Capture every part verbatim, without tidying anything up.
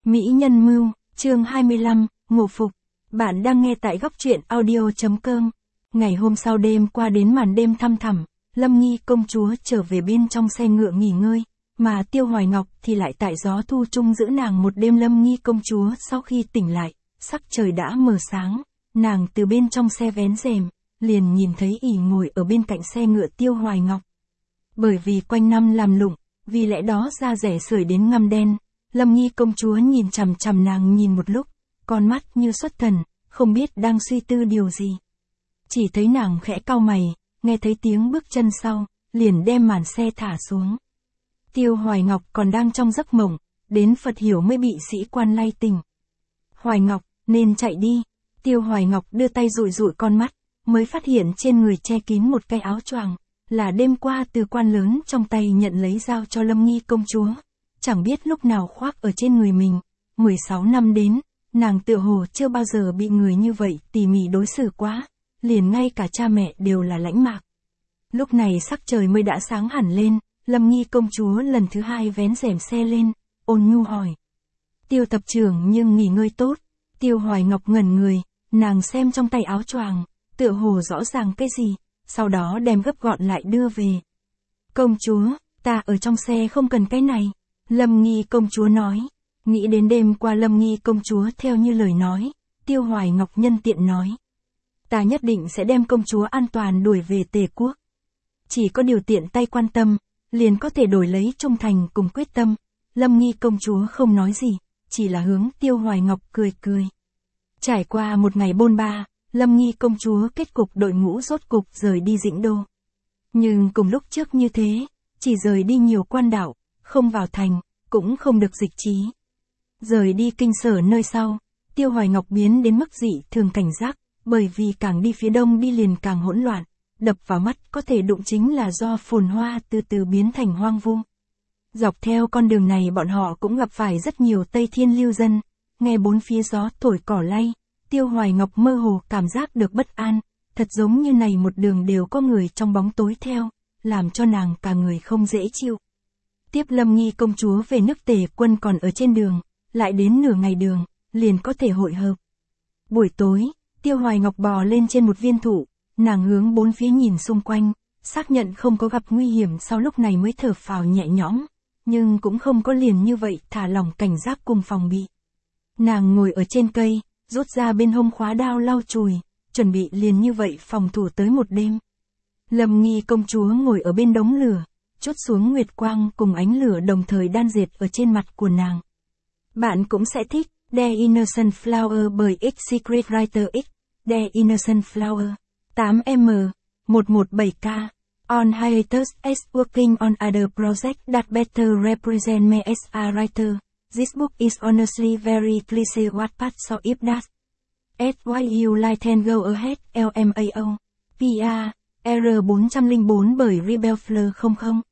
Mỹ nhân mưu, chương hai mươi lăm, ngộ phục. Bạn đang nghe tại góc truyện audio.com. Ngày hôm sau đêm qua đến màn đêm thăm thẳm, Lâm Nghi công chúa trở về bên trong xe ngựa nghỉ ngơi, mà Tiêu Hoài Ngọc thì lại tại gió thu chung giữ nàng một đêm. Lâm Nghi công chúa sau khi tỉnh lại, sắc trời đã mờ sáng, nàng từ bên trong xe vén rèm, liền nhìn thấy ỷ ngồi ở bên cạnh xe ngựa Tiêu Hoài Ngọc. Bởi vì quanh năm làm lụng, vì lẽ đó da rẻ sưởi đến ngăm đen. Lâm Nghi công chúa nhìn chằm chằm nàng nhìn một lúc, con mắt như xuất thần, không biết đang suy tư điều gì. Chỉ thấy nàng khẽ cau mày, nghe thấy tiếng bước chân sau, liền đem màn xe thả xuống. Tiêu Hoài Ngọc còn đang trong giấc mộng, đến Phật hiểu mới bị sĩ quan lay tỉnh. Hoài Ngọc, nên chạy đi. Tiêu Hoài Ngọc đưa tay dụi dụi con mắt, mới phát hiện trên người che kín một cái áo choàng, là đêm qua từ quan lớn trong tay nhận lấy giao cho Lâm Nghi công chúa. Chẳng biết lúc nào khoác ở trên người mình, mười sáu năm đến, nàng tựa hồ chưa bao giờ bị người như vậy tỉ mỉ đối xử quá, liền ngay cả cha mẹ đều là lãnh mạc. Lúc này sắc trời mới đã sáng hẳn lên, Lâm Nghi công chúa lần thứ hai vén rèm xe lên, ôn nhu hỏi. Tiêu tập trưởng nhưng nghỉ ngơi tốt. Tiêu Hoài Ngọc ngẩn người, nàng xem trong tay áo choàng, tựa hồ rõ ràng cái gì, sau đó đem gấp gọn lại đưa về. Công chúa, ta ở trong xe không cần cái này. Lâm Nghi công chúa nói. Nghĩ đến đêm qua Lâm Nghi công chúa theo như lời nói, Tiêu Hoài Ngọc nhân tiện nói. Ta nhất định sẽ đem công chúa an toàn đuổi về Tề quốc. Chỉ có điều tiện tay quan tâm, liền có thể đổi lấy trung thành cùng quyết tâm. Lâm Nghi công chúa không nói gì, chỉ là hướng Tiêu Hoài Ngọc cười cười. Trải qua một ngày bôn ba, Lâm Nghi công chúa kết cục đội ngũ rốt cục rời đi Dĩnh Đô. Nhưng cùng lúc trước như thế, chỉ rời đi nhiều quan đảo, không vào thành, cũng không được dịch trí. Rời đi kinh sở nơi sau, Tiêu Hoài Ngọc biến đến mức dị thường cảnh giác, bởi vì càng đi phía đông đi liền càng hỗn loạn, đập vào mắt có thể đụng chính là do phồn hoa từ từ biến thành hoang vu. Dọc theo con đường này bọn họ cũng gặp phải rất nhiều Tây Thiên lưu dân, nghe bốn phía gió thổi cỏ lay, Tiêu Hoài Ngọc mơ hồ cảm giác được bất an, thật giống như này một đường đều có người trong bóng tối theo, làm cho nàng cả người không dễ chịu. Tiếp Lâm Nghi công chúa về nước Tề quân còn ở trên đường, lại đến nửa ngày đường, liền có thể hội hợp. Buổi tối, Tiêu Hoài Ngọc bò lên trên một viên thụ, nàng hướng bốn phía nhìn xung quanh, xác nhận không có gặp nguy hiểm sau lúc này mới thở phào nhẹ nhõm, nhưng cũng không có liền như vậy thả lỏng cảnh giác cùng phòng bị. Nàng ngồi ở trên cây, rút ra bên hông khóa đao lau chùi, chuẩn bị liền như vậy phòng thủ tới một đêm. Lâm Nghi công chúa ngồi ở bên đống lửa, chút xuống nguyệt quang cùng ánh lửa đồng thời đan dệt ở trên mặt của nàng. Bạn cũng sẽ thích The Innocent Flower bởi X Secret Writer X, The Innocent Flower, tám M, một một bảy K, on hiatus as working on other projects that better represent me as a writer. This book is honestly very cliché what part so if that. As why you like then go ahead, L M A O. P A, R bốn không bốn bởi Rebel Fleur không không.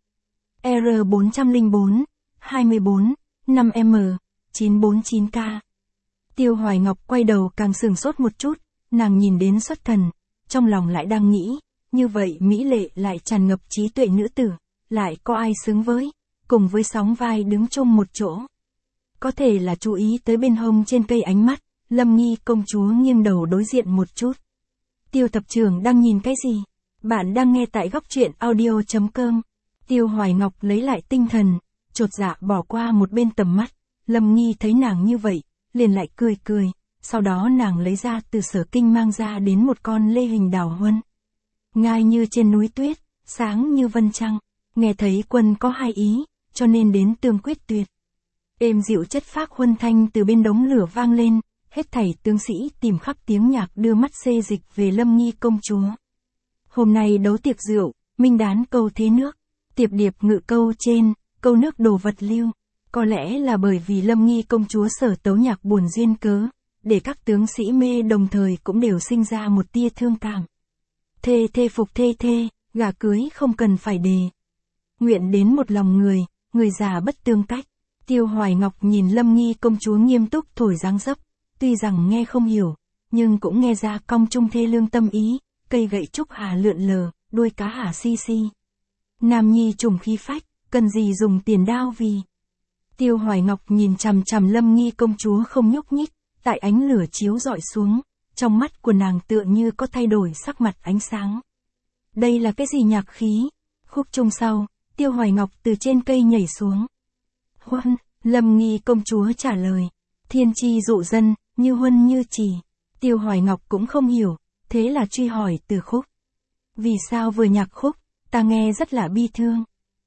R bốn không bốn, hai mươi bốn, năm M, chín bốn chín K. Tiêu Hoài Ngọc quay đầu càng sửng sốt một chút, nàng nhìn đến xuất thần, trong lòng lại đang nghĩ, như vậy mỹ lệ lại tràn ngập trí tuệ nữ tử, lại có ai xứng với, cùng với sóng vai đứng chung một chỗ. Có thể là chú ý tới bên hông trên cây ánh mắt, Lâm Nghi công chúa nghiêng đầu đối diện một chút. Tiêu tập trưởng đang nhìn cái gì? Bạn đang nghe tại góc truyện audio.com. Tiêu Hoài Ngọc lấy lại tinh thần, chột dạ bỏ qua một bên tầm mắt, Lâm Nghi thấy nàng như vậy, liền lại cười cười, sau đó nàng lấy ra từ Sở Kinh mang ra đến một con lê hình đào huân. Ngai như trên núi tuyết, sáng như vân trăng, nghe thấy quân có hai ý, cho nên đến tương quyết tuyệt. Êm dịu chất phác huân thanh từ bên đống lửa vang lên, hết thảy tướng sĩ tìm khắp tiếng nhạc đưa mắt xê dịch về Lâm Nghi công chúa. Hôm nay đấu tiệc rượu, minh đán câu thế nước, tiệp điệp ngự câu trên, câu nước đồ vật lưu. Có lẽ là bởi vì Lâm Nghi công chúa sở tấu nhạc buồn duyên cớ, để các tướng sĩ mê đồng thời cũng đều sinh ra một tia thương cảm. Thê thê phục thê thê, gả cưới không cần phải đề. Nguyện đến một lòng người, người già bất tương cách. Tiêu Hoài Ngọc nhìn Lâm Nghi công chúa nghiêm túc thổi dáng dấp, tuy rằng nghe không hiểu, nhưng cũng nghe ra cong trung thê lương tâm ý, cây gậy trúc hà lượn lờ, đuôi cá hà si si. Nam nhi trùng khí phách, cần gì dùng tiền đao vì. Tiêu Hoài Ngọc nhìn chằm chằm Lâm Nghi công chúa không nhúc nhích, tại ánh lửa chiếu rọi xuống, trong mắt của nàng tựa như có thay đổi sắc mặt ánh sáng. Đây là cái gì nhạc khí? Khúc chung sau, Tiêu Hoài Ngọc từ trên cây nhảy xuống. Huân, Lâm Nghi công chúa trả lời. Thiên chi dụ dân, như huân như chỉ. Tiêu Hoài Ngọc cũng không hiểu, thế là truy hỏi từ khúc. Vì sao vừa nhạc khúc, ta nghe rất là bi thương.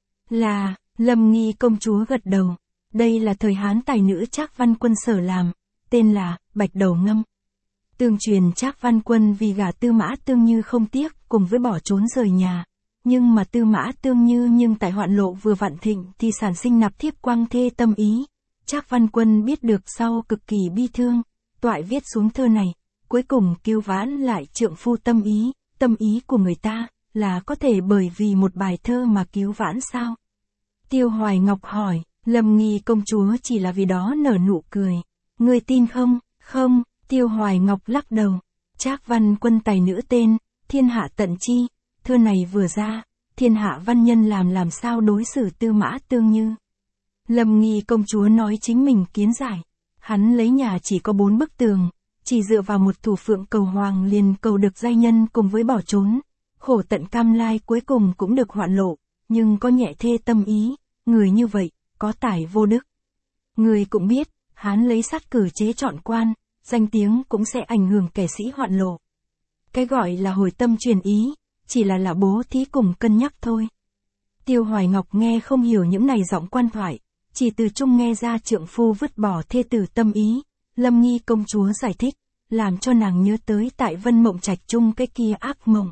Là, Lâm Nghi công chúa gật đầu. Đây là thời Hán tài nữ Trác Văn Quân sở làm, tên là Bạch Đầu Ngâm. Tương truyền Trác Văn Quân vì gả Tư Mã Tương Như không tiếc, cùng với bỏ trốn rời nhà. Nhưng mà Tư Mã Tương Như nhưng tại hoạn lộ vừa vạn thịnh thì sản sinh nạp thiếp quang thê tâm ý. Trác Văn Quân biết được sau cực kỳ bi thương, toại viết xuống thơ này, cuối cùng cứu vãn lại trượng phu tâm ý, tâm ý của người ta, là có thể bởi vì một bài thơ mà cứu vãn sao? Tiêu Hoài Ngọc hỏi, Lâm Nghi công chúa chỉ là vì đó nở nụ cười. Người tin không? Không, Tiêu Hoài Ngọc lắc đầu. Trác Văn Quân tài nữ tên, thiên hạ tận chi, thơ này vừa ra, thiên hạ văn nhân làm làm sao đối xử Tư Mã Tương Như. Lâm Nghi công chúa nói chính mình kiến giải. Hắn lấy nhà chỉ có bốn bức tường, chỉ dựa vào một thủ phượng cầu hoàng liền cầu được giai nhân cùng với bỏ trốn. Khổ tận cam lai cuối cùng cũng được hoạn lộ, nhưng có nhẹ thê tâm ý, người như vậy, có tài vô đức. Người cũng biết, hắn lấy sát cử chế chọn quan, danh tiếng cũng sẽ ảnh hưởng kẻ sĩ hoạn lộ. Cái gọi là hồi tâm truyền ý, chỉ là là bố thí cùng cân nhắc thôi. Tiêu Hoài Ngọc nghe không hiểu những này giọng quan thoại, chỉ từ chung nghe ra trượng phu vứt bỏ thê tử tâm ý. Lâm Nghi công chúa giải thích, làm cho nàng nhớ tới tại Vân Mộng Trạch chung cái kia ác mộng.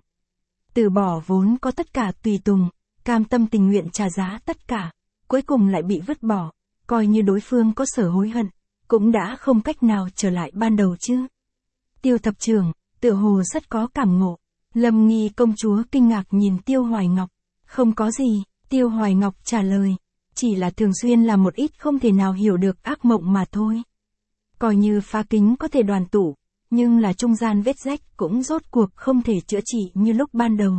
Từ bỏ vốn có tất cả tùy tùng, cam tâm tình nguyện trả giá tất cả, cuối cùng lại bị vứt bỏ, coi như đối phương có sở hối hận, cũng đã không cách nào trở lại ban đầu chứ. Tiêu thập trưởng, tựa hồ rất có cảm ngộ. Lâm Nghi công chúa kinh ngạc nhìn Tiêu Hoài Ngọc. Không có gì, Tiêu Hoài Ngọc trả lời. Chỉ là thường xuyên là một ít không thể nào hiểu được ác mộng mà thôi. Coi như phá kính có thể đoàn tụ, nhưng là trung gian vết rách cũng rốt cuộc không thể chữa trị như lúc ban đầu.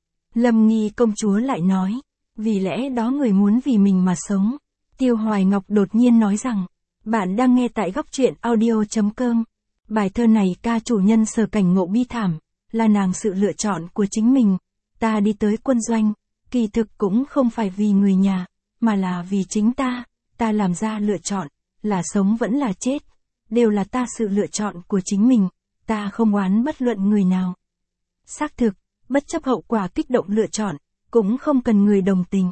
Lâm Nghi công chúa lại nói, vì lẽ đó người muốn vì mình mà sống. Tiêu Hoài Ngọc đột nhiên nói rằng, bạn đang nghe tại góc truyện audio.com. Bài thơ này ca chủ nhân sở cảnh ngộ bi thảm, là nàng sự lựa chọn của chính mình. Ta đi tới quân doanh, kỳ thực cũng không phải vì người nhà, mà là vì chính ta. Ta làm ra lựa chọn, là sống vẫn là chết, đều là ta sự lựa chọn của chính mình, ta không oán bất luận người nào. Xác thực, bất chấp hậu quả kích động lựa chọn, cũng không cần người đồng tình.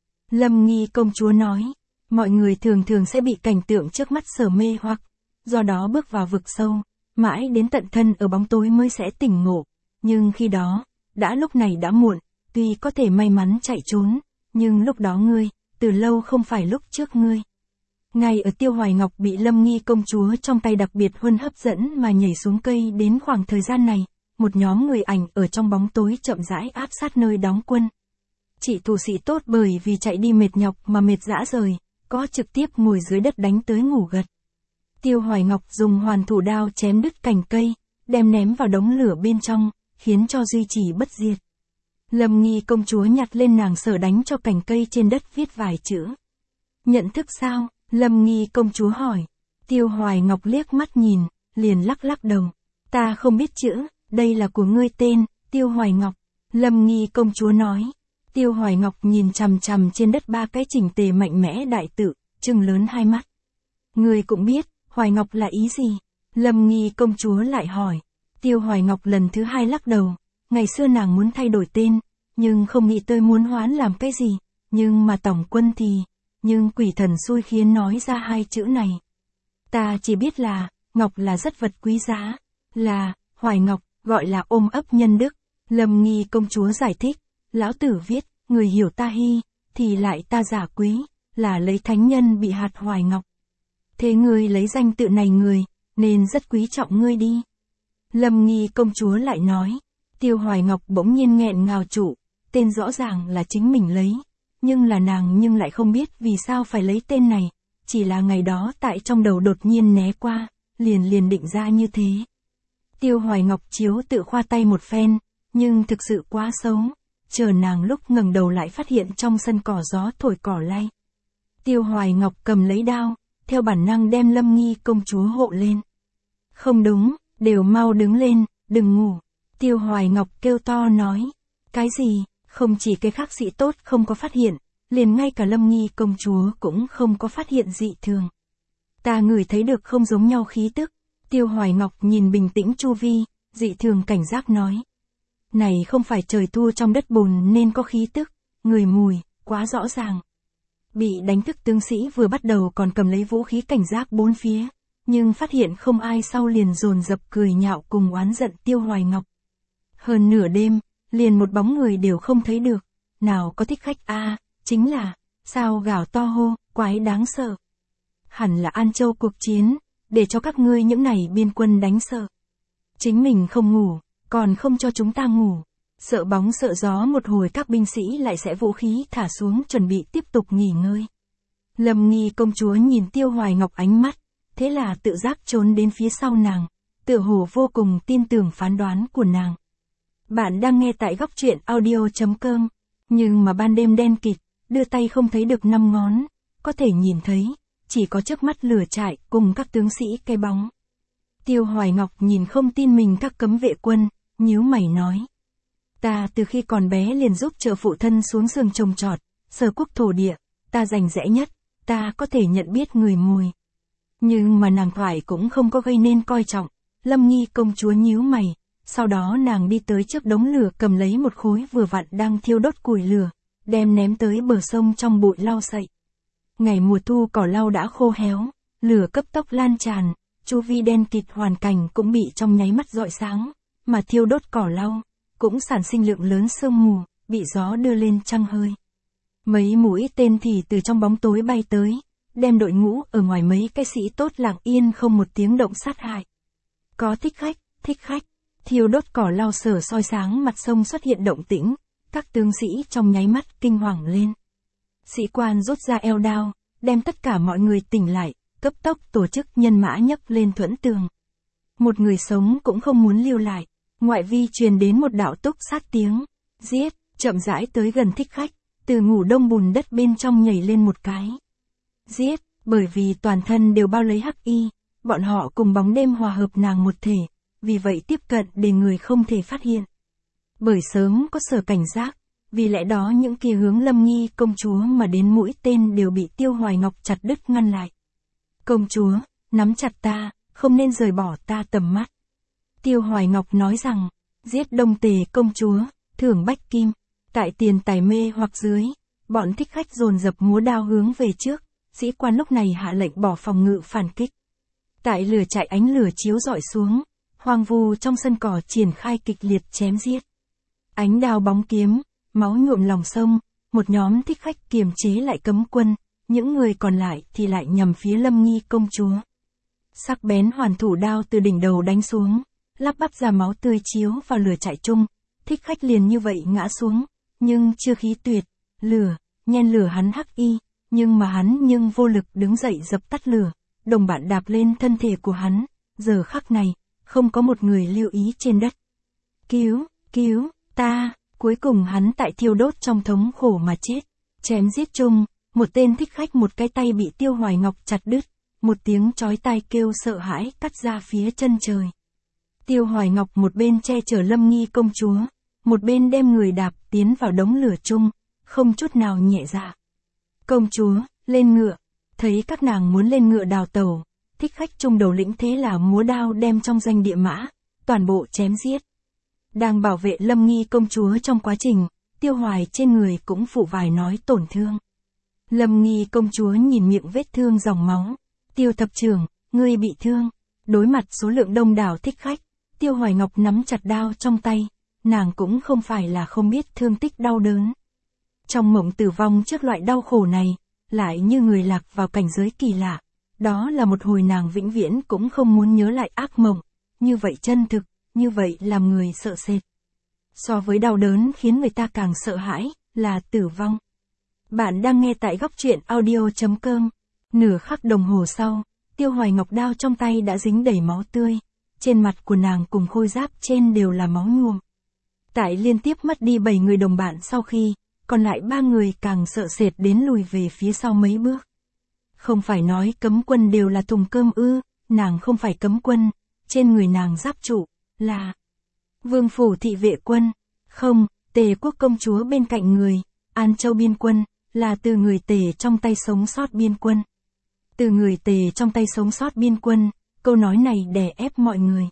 Lâm Nghi công chúa nói, mọi người thường thường sẽ bị cảnh tượng trước mắt sở mê hoặc, do đó bước vào vực sâu, mãi đến tận thân ở bóng tối mới sẽ tỉnh ngộ. Nhưng khi đó, đã lúc này đã muộn, tuy có thể may mắn chạy trốn, nhưng lúc đó ngươi, từ lâu không phải lúc trước ngươi. Ngay ở Tiêu Hoài Ngọc bị Lâm Nghi công chúa trong tay đặc biệt huân hấp dẫn mà nhảy xuống cây đến khoảng thời gian này, một nhóm người ảnh ở trong bóng tối chậm rãi áp sát nơi đóng quân. Chị thủ sĩ tốt bởi vì chạy đi mệt nhọc mà mệt dã rời, có trực tiếp ngồi dưới đất đánh tới ngủ gật. Tiêu Hoài Ngọc dùng hoàn thủ đao chém đứt cành cây, đem ném vào đống lửa bên trong, khiến cho duy trì bất diệt. Lâm Nghi công chúa nhặt lên nàng sở đánh cho cành cây trên đất viết vài chữ. Nhận thức sao? Lâm Nghi công chúa hỏi. Tiêu Hoài Ngọc liếc mắt nhìn, liền lắc lắc đầu. Ta không biết chữ, đây là của ngươi tên, Tiêu Hoài Ngọc. Lâm Nghi công chúa nói. Tiêu Hoài Ngọc nhìn chằm chằm trên đất ba cái chỉnh tề mạnh mẽ đại tự, trừng lớn hai mắt. Ngươi cũng biết, Hoài Ngọc là ý gì? Lâm Nghi công chúa lại hỏi. Tiêu Hoài Ngọc lần thứ hai lắc đầu. Ngày xưa nàng muốn thay đổi tên, nhưng không nghĩ tới muốn hoán làm cái gì, nhưng mà tổng quân thì, nhưng quỷ thần xui khiến nói ra hai chữ này. Ta chỉ biết là, Ngọc là rất vật quý giá, là, Hoài Ngọc, gọi là ôm ấp nhân đức. Lâm Nghi công chúa giải thích, lão tử viết, người hiểu ta hy, thì lại ta giả quý, là lấy thánh nhân bị hạt Hoài Ngọc. Thế ngươi lấy danh tự này người, nên rất quý trọng ngươi đi. Lâm Nghi công chúa lại nói. Tiêu Hoài Ngọc bỗng nhiên nghẹn ngào trụ, tên rõ ràng là chính mình lấy, nhưng là nàng nhưng lại không biết vì sao phải lấy tên này, chỉ là ngày đó tại trong đầu đột nhiên né qua, liền liền định ra như thế. Tiêu Hoài Ngọc chiếu tự khoa tay một phen, nhưng thực sự quá xấu, chờ nàng lúc ngẩng đầu lại phát hiện trong sân cỏ gió thổi cỏ lay. Tiêu Hoài Ngọc cầm lấy đao, theo bản năng đem Lâm Nghi công chúa hộ lên. Không đúng, đều mau đứng lên, đừng ngủ. Tiêu Hoài Ngọc kêu to nói. Cái gì, không chỉ cái khác sĩ tốt không có phát hiện, liền ngay cả Lâm Nghi công chúa cũng không có phát hiện dị thường. Ta ngửi thấy được không giống nhau khí tức. Tiêu Hoài Ngọc nhìn bình tĩnh chu vi, dị thường cảnh giác nói. Này không phải trời thua trong đất bùn nên có khí tức, người mùi, quá rõ ràng. Bị đánh thức tướng sĩ vừa bắt đầu còn cầm lấy vũ khí cảnh giác bốn phía, nhưng phát hiện không ai sau liền dồn dập cười nhạo cùng oán giận Tiêu Hoài Ngọc. Hơn nửa đêm, liền một bóng người đều không thấy được, nào có thích khách a, à, chính là, sao gào to hô, quái đáng sợ. Hẳn là An Châu cuộc chiến, để cho các ngươi những này biên quân đánh sợ. Chính mình không ngủ, còn không cho chúng ta ngủ. Sợ bóng sợ gió một hồi các binh sĩ lại sẽ vũ khí thả xuống chuẩn bị tiếp tục nghỉ ngơi. Lâm Nghi công chúa nhìn Tiêu Hoài Ngọc ánh mắt, thế là tự giác trốn đến phía sau nàng, tựa hồ vô cùng tin tưởng phán đoán của nàng. Bạn đang nghe tại góc truyện audio chấm com, nhưng mà ban đêm đen kịt, đưa tay không thấy được năm ngón, có thể nhìn thấy, chỉ có trước mắt lửa trại cùng các tướng sĩ cái bóng. Tiêu Hoài Ngọc nhìn không tin mình các cấm vệ quân, nhíu mày nói. Ta từ khi còn bé liền giúp trợ phụ thân xuống giường trồng trọt, sở quốc thổ địa, ta rành rẽ nhất, ta có thể nhận biết người mùi. Nhưng mà nàng thoại cũng không có gây nên coi trọng, Lâm Nghi công chúa nhíu mày, sau đó nàng đi tới trước đống lửa cầm lấy một khối vừa vặn đang thiêu đốt củi lửa, đem ném tới bờ sông trong bụi lau sậy. Ngày mùa thu cỏ lau đã khô héo, lửa cấp tốc lan tràn, chu vi đen kịt hoàn cảnh cũng bị trong nháy mắt rọi sáng, mà thiêu đốt cỏ lau cũng sản sinh lượng lớn sương mù, bị gió đưa lên trăng hơi. Mấy mũi tên thì từ trong bóng tối bay tới, đem đội ngũ ở ngoài mấy cái sĩ tốt lặng yên không một tiếng động sát hại. Có thích khách, thích khách, thiêu đốt cỏ lau sở soi sáng mặt sông xuất hiện động tĩnh, các tướng sĩ trong nháy mắt kinh hoàng lên. Sĩ quan rút ra eo đao, đem tất cả mọi người tỉnh lại, cấp tốc tổ chức nhân mã nhấc lên thuẫn tường. Một người sống cũng không muốn lưu lại. Ngoại vi truyền đến một đạo túc sát tiếng, giết, chậm rãi tới gần thích khách, từ ngủ đông bùn đất bên trong nhảy lên một cái. Giết, bởi vì toàn thân đều bao lấy hắc y, bọn họ cùng bóng đêm hòa hợp nàng một thể, vì vậy tiếp cận để người không thể phát hiện. Bởi sớm có sở cảnh giác, vì lẽ đó những kia hướng Lâm Nghi công chúa mà đến mũi tên đều bị Tiêu Hoài Ngọc chặt đứt ngăn lại. Công chúa, nắm chặt ta, không nên rời bỏ ta tầm mắt. Tiêu Hoài Ngọc nói rằng, giết Đông Tề công chúa, thưởng bách kim, tại tiền tài mê hoặc dưới, bọn thích khách dồn dập múa đao hướng về trước, sĩ quan lúc này hạ lệnh bỏ phòng ngự phản kích. Tại lửa trại ánh lửa chiếu rọi xuống, hoang vu trong sân cỏ triển khai kịch liệt chém giết. Ánh đao bóng kiếm, máu nhuộm lòng sông, một nhóm thích khách kiềm chế lại cấm quân, những người còn lại thì lại nhằm phía Lâm Nghi công chúa. Sắc bén hoàn thủ đao từ đỉnh đầu đánh xuống, lắp bắp ra máu tươi chiếu vào lửa trại chung, thích khách liền như vậy ngã xuống, nhưng chưa khí tuyệt, lửa, nhen lửa hắn hắc y, nhưng mà hắn nhưng vô lực đứng dậy dập tắt lửa, đồng bạn đạp lên thân thể của hắn, giờ khắc này, không có một người lưu ý trên đất. Cứu, cứu, ta, cuối cùng hắn tại thiêu đốt trong thống khổ mà chết, chém giết chung, một tên thích khách một cái tay bị Tiêu Hoài Ngọc chặt đứt, một tiếng chói tai kêu sợ hãi cắt ra phía chân trời. Tiêu Hoài Ngọc một bên che chở Lâm Nghi công chúa, một bên đem người đạp tiến vào đống lửa chung, không chút nào nhẹ dạ. Công chúa, lên ngựa, thấy các nàng muốn lên ngựa đào tàu, thích khách chung đầu lĩnh thế là múa đao đem trong doanh địa mã, toàn bộ chém giết. Đang bảo vệ Lâm Nghi công chúa trong quá trình, Tiêu Hoài trên người cũng phụ vài nói tổn thương. Lâm Nghi công chúa nhìn miệng vết thương dòng máu, Tiêu thập trưởng, ngươi bị thương. Đối mặt số lượng đông đảo thích khách, Tiêu Hoài Ngọc nắm chặt đao trong tay, nàng cũng không phải là không biết thương tích đau đớn. Trong mộng tử vong trước loại đau khổ này, lại như người lạc vào cảnh giới kỳ lạ, đó là một hồi nàng vĩnh viễn cũng không muốn nhớ lại ác mộng, như vậy chân thực, như vậy làm người sợ sệt. So với đau đớn khiến người ta càng sợ hãi, là tử vong. Bạn đang nghe tại góc truyện audio chấm com. Nửa khắc đồng hồ sau, Tiêu Hoài Ngọc đao trong tay đã dính đầy máu tươi, trên mặt của nàng cùng khôi giáp trên đều là máu nhuộm. Tại liên tiếp mất đi bảy người đồng bạn sau khi, còn lại ba người càng sợ sệt đến lùi về phía sau mấy bước. Không phải nói cấm quân đều là thùng cơm ư, nàng không phải cấm quân, trên người nàng giáp trụ, là Vương phủ thị vệ quân, không, Tề quốc công chúa bên cạnh người, An Châu biên quân, là từ người Tề trong tay sống sót biên quân. Từ người Tề trong tay sống sót biên quân, câu nói này đè ép mọi người.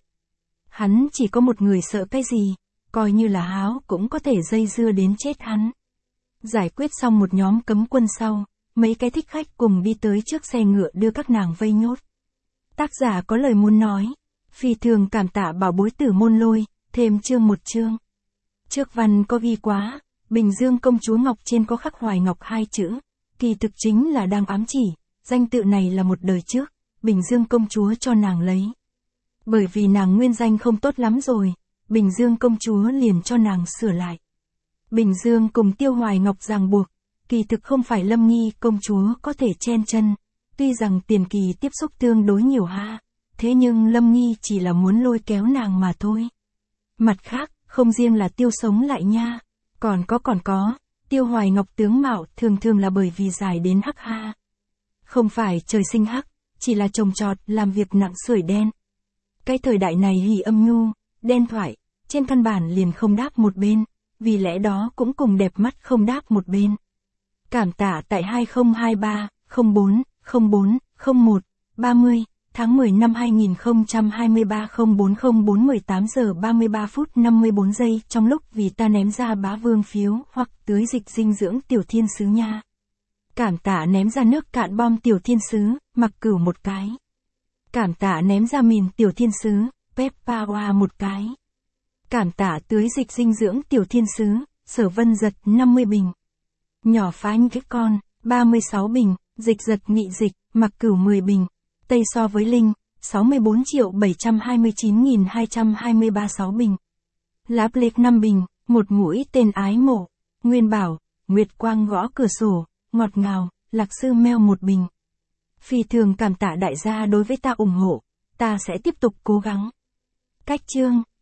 Hắn chỉ có một người sợ cái gì, coi như là háo cũng có thể dây dưa đến chết hắn. Giải quyết xong một nhóm cấm quân sau, mấy cái thích khách cùng đi tới trước xe ngựa đưa các nàng vây nhốt. Tác giả có lời muốn nói, phi thường cảm tạ bảo bối Tử Môn Lôi, thêm chương một chương. Trước văn có ghi quá, Bình Dương công chúa Ngọc trên có khắc Hoài Ngọc hai chữ, kỳ thực chính là đang ám chỉ, danh tự này là một đời trước, Bình Dương công chúa cho nàng lấy. Bởi vì nàng nguyên danh không tốt lắm rồi, Bình Dương công chúa liền cho nàng sửa lại. Bình Dương cùng Tiêu Hoài Ngọc ràng buộc, kỳ thực không phải Lâm Nghi công chúa có thể chen chân, tuy rằng tiền kỳ tiếp xúc tương đối nhiều ha, thế nhưng Lâm Nghi chỉ là muốn lôi kéo nàng mà thôi. Mặt khác, không riêng là Tiêu sống lại nha, còn có còn có, Tiêu Hoài Ngọc tướng mạo thường thường là bởi vì dài đến hắc ha. Không phải trời sinh hắc, chỉ là trồng trọt làm việc nặng sưởi đen. Cái thời đại này hỉ âm nhu, đen thoại, trên căn bản liền không đáp một bên, vì lẽ đó cũng cùng đẹp mắt không đáp một bên. Cảm tạ tại hai không hai ba, không bốn, không bốn, không một, ba mươi, tháng mười năm hai nghìn không trăm hai mươi ba không bốn không bốn mười tám giờ ba mươi ba phút năm mươi bốn giây trong lúc vì ta ném ra bá vương phiếu hoặc tưới dịch dinh dưỡng tiểu thiên sứ nha. Cảm tạ ném ra nước cạn bom tiểu thiên sứ, mặc cửu một cái. Cảm tạ ném ra mìn tiểu thiên sứ, Peppa Hoa một cái. Cảm tạ tưới dịch dinh dưỡng tiểu thiên sứ, Sở Vân Giật năm mươi bình. Nhỏ phá cái con, ba mươi sáu bình, dịch giật nghị dịch, mặc cửu mười bình. Tây so với Linh, sáu mươi bốn triệu bảy trăm hai mươi chín nghìn hai trăm hai mươi ba sáu bình. Láp lệch năm bình, một mũi tên ái mộ. Nguyên Bảo, Nguyệt Quang gõ cửa sổ, ngọt ngào, Lạc Sư Meo một bình. Phi thường cảm tạ đại gia đối với ta ủng hộ, ta sẽ tiếp tục cố gắng. Cách chương